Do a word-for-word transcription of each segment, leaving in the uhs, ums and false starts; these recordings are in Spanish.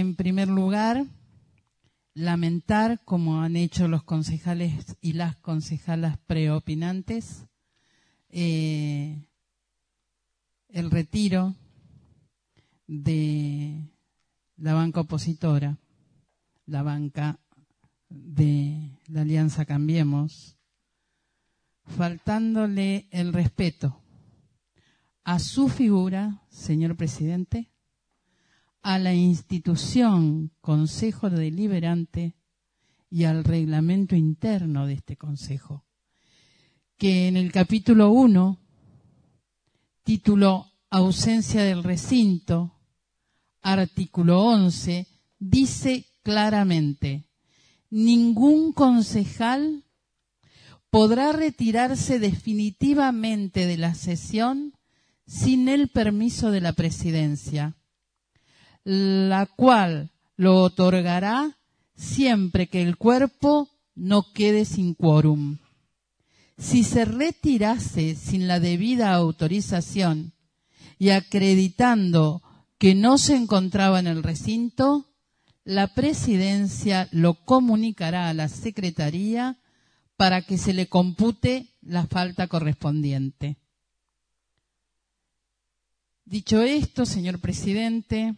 en primer lugar, lamentar, como han hecho los concejales y las concejalas preopinantes, eh, el retiro de la banca opositora, la banca de la Alianza Cambiemos, faltándole el respeto a su figura, señor presidente, a la institución Consejo Deliberante y al reglamento interno de este Consejo, que en el capítulo uno, título Ausencia del recinto, artículo once, dice claramente: ningún concejal podrá retirarse definitivamente de la sesión sin el permiso de la presidencia, la cual lo otorgará siempre que el cuerpo no quede sin quórum. Si se retirase sin la debida autorización y acreditando que no se encontraba en el recinto, la presidencia lo comunicará a la secretaría para que se le compute la falta correspondiente. Dicho esto, señor presidente,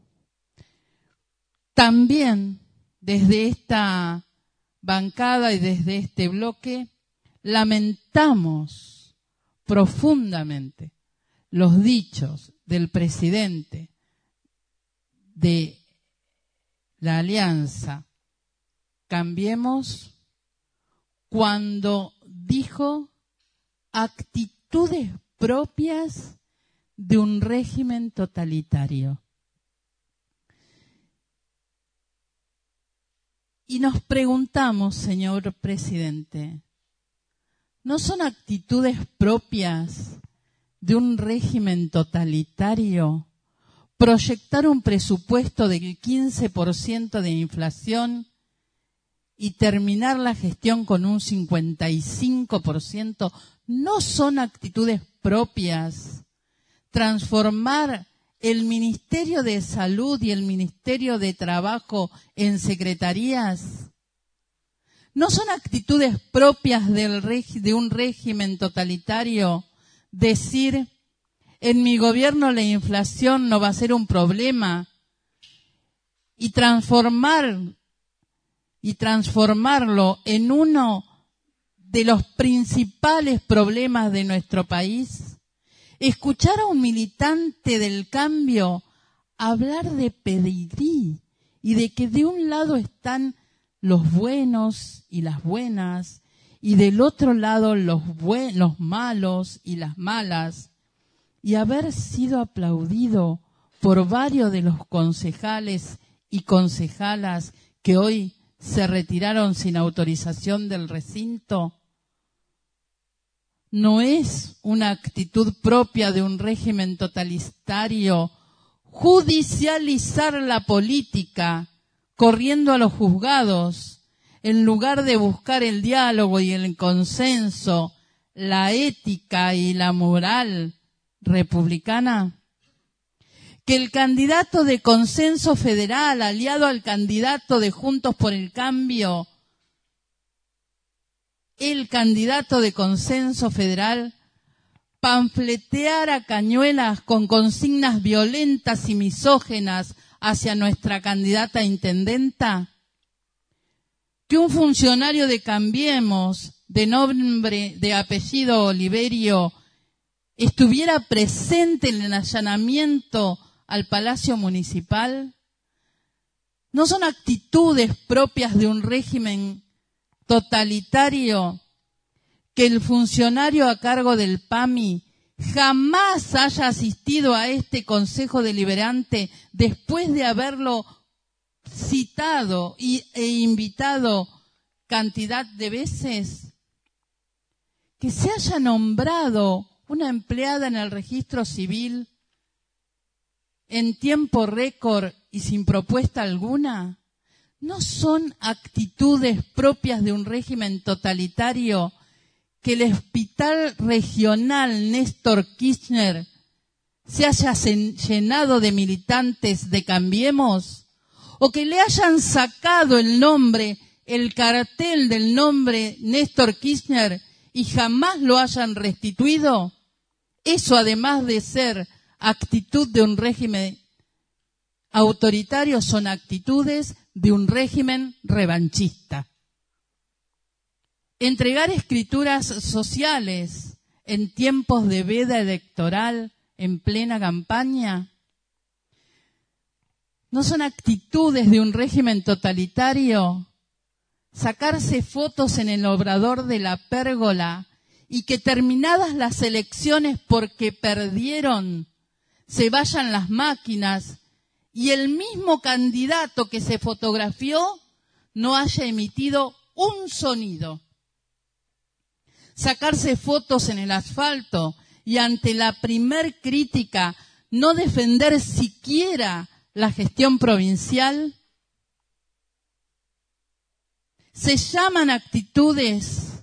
también desde esta bancada y desde este bloque lamentamos profundamente los dichos del presidente de la Alianza Cambiemos cuando dijo actitudes propias de un régimen totalitario. Y nos preguntamos, señor presidente, ¿no son actitudes propias de un régimen totalitario proyectar un presupuesto del quince por ciento de inflación y terminar la gestión con un cincuenta y cinco por ciento? ¿No son actitudes propias transformar el Ministerio de Salud y el Ministerio de Trabajo en secretarías? ¿No son actitudes propias del regi- de un régimen totalitario decir, en mi gobierno la inflación no va a ser un problema, y transformar y transformarlo en uno de los principales problemas de nuestro país? Escuchar a un militante del cambio hablar de pedigrí y de que de un lado están los buenos y las buenas y del otro lado los, buen, los malos y las malas, y haber sido aplaudido por varios de los concejales y concejalas que hoy se retiraron sin autorización del recinto, ¿no es una actitud propia de un régimen totalitario judicializar la política corriendo a los juzgados en lugar de buscar el diálogo y el consenso, la ética y la moral republicana? Que el candidato de Consenso Federal, aliado al candidato de Juntos por el Cambio, el candidato de Consenso Federal, panfleteara cañuelas con consignas violentas y misógenas hacia nuestra candidata a intendenta? Que un funcionario de Cambiemos, de nombre, de apellido Oliverio, estuviera presente en el allanamiento al Palacio Municipal? ¿No son actitudes propias de un régimen totalitario que el funcionario a cargo del P A M I jamás haya asistido a este Consejo Deliberante después de haberlo citado y, e invitado cantidad de veces? Que se haya nombrado una empleada en el registro civil en tiempo récord y sin propuesta alguna. ¿No son actitudes propias de un régimen totalitario que el Hospital Regional Néstor Kirchner se haya llenado de militantes de Cambiemos? o que le hayan sacado el nombre, el cartel del nombre Néstor Kirchner y jamás lo hayan restituido, eso además de ser actitud de un régimen autoritario, son actitudes de un régimen revanchista. Entregar escrituras sociales en tiempos de veda electoral en plena campaña no son actitudes de un régimen totalitario. Sacarse fotos en el obrador de la pérgola y que terminadas las elecciones porque perdieron, se vayan las máquinas y el mismo candidato que se fotografió no haya emitido un sonido. Sacarse fotos en el asfalto y ante la primer crítica no defender siquiera la gestión provincial. Se llaman actitudes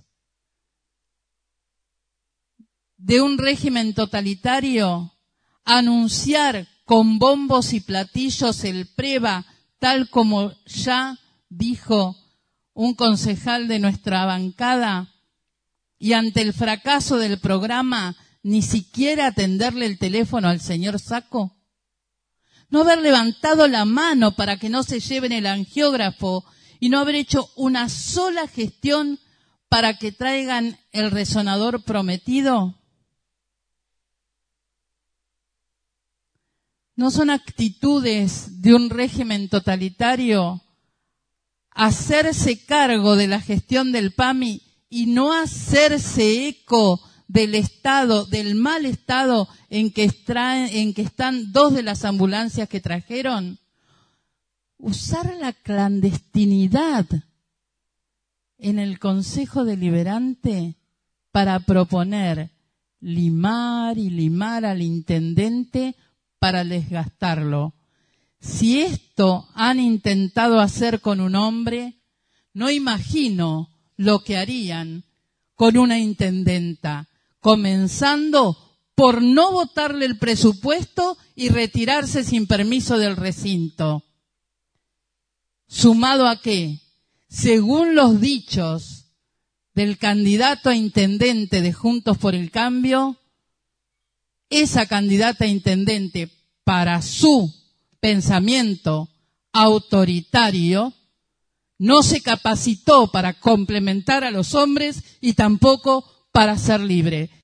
de un régimen totalitario anunciar con bombos y platillos el PREVA, tal como ya dijo un concejal de nuestra bancada, y ante el fracaso del programa ni siquiera atenderle el teléfono al señor Sacco. No haber levantado la mano para que no se lleven el angiógrafo y no haber hecho una sola gestión para que traigan el resonador prometido. ¿No son actitudes de un régimen totalitario hacerse cargo de la gestión del PAMI y no hacerse eco del estado, del mal estado en que, extraen, en que están dos de las ambulancias que trajeron? Usar la clandestinidad en el Consejo Deliberante para proponer limar y limar al intendente para desgastarlo. Si esto han intentado hacer con un hombre, no imagino lo que harían con una intendenta, comenzando por no votarle el presupuesto y retirarse sin permiso del recinto. ¿Sumado a qué? Según los dichos del candidato a intendente de Juntos por el Cambio, esa candidata a intendente, para su pensamiento autoritario, no se capacitó para complementar a los hombres y tampoco para ser libre.